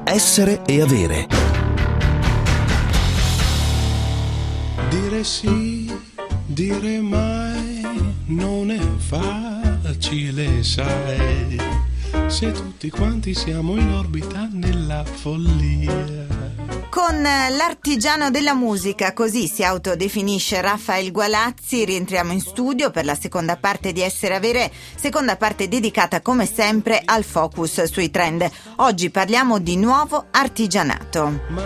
Essere e avere. Dire sì, dire mai, non è facile, sai, se tutti quanti siamo in orbita nella follia. Con l'artigiano della musica, così si autodefinisce Raffaele Gualazzi. Rientriamo in studio per la seconda parte di Essere Avere, seconda parte dedicata come sempre al focus sui trend. Oggi parliamo di nuovo artigianato. Ma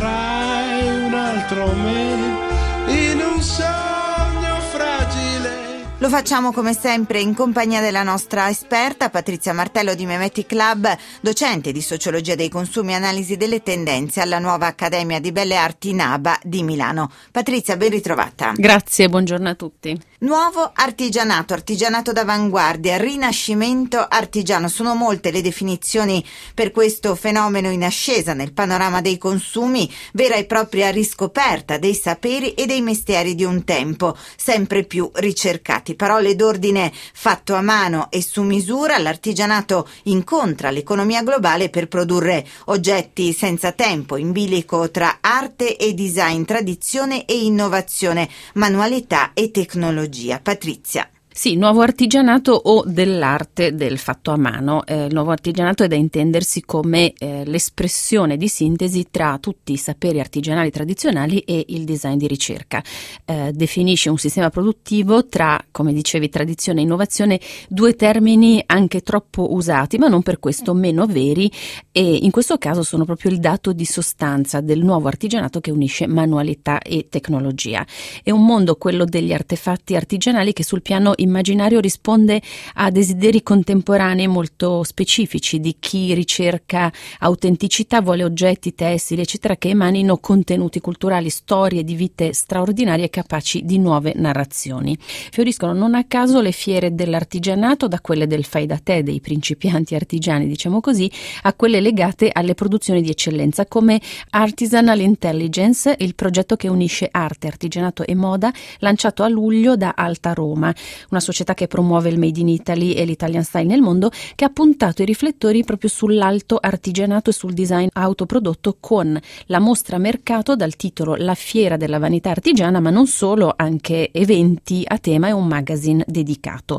vedrai un altro me in un sogno fragile. Lo facciamo come sempre in compagnia della nostra esperta Patrizia Martello di Memetic Club, docente di sociologia dei consumi e analisi delle tendenze alla nuova Accademia di Belle Arti NABA di Milano. Patrizia, ben ritrovata. Grazie, buongiorno a tutti. Nuovo artigianato, artigianato d'avanguardia, rinascimento artigiano. Sono molte le definizioni per questo fenomeno in ascesa nel panorama dei consumi, vera e propria riscoperta dei saperi e dei mestieri di un tempo, sempre più ricercati. Parole d'ordine: fatto a mano e su misura. L'artigianato incontra l'economia globale per produrre oggetti senza tempo, in bilico tra arte e design, tradizione e innovazione, manualità e tecnologia. Patrizia. Sì, nuovo artigianato o dell'arte del fatto a mano. Il nuovo artigianato è da intendersi come l'espressione di sintesi tra tutti i saperi artigianali tradizionali e il design di ricerca. Definisce un sistema produttivo tra, come dicevi, tradizione e innovazione, due termini anche troppo usati, ma non per questo meno veri, e in questo caso sono proprio il dato di sostanza del nuovo artigianato che unisce manualità e tecnologia. È un mondo, quello degli artefatti artigianali, che sul piano immaginario risponde a desideri contemporanei molto specifici di chi ricerca autenticità, vuole oggetti, tessili, eccetera, che emanino contenuti culturali, storie di vite straordinarie capaci di nuove narrazioni. Fioriscono non a caso le fiere dell'artigianato, da quelle del fai da te, dei principianti artigiani, diciamo così, a quelle legate alle produzioni di eccellenza, come Artisanal Intelligence, il progetto che unisce arte, artigianato e moda, lanciato a luglio da Alta Roma, una società che promuove il Made in Italy e l'Italian Style nel mondo, che ha puntato i riflettori proprio sull'alto artigianato e sul design autoprodotto, con la mostra mercato dal titolo La Fiera della Vanità Artigiana, ma non solo, anche eventi a tema e un magazine dedicato.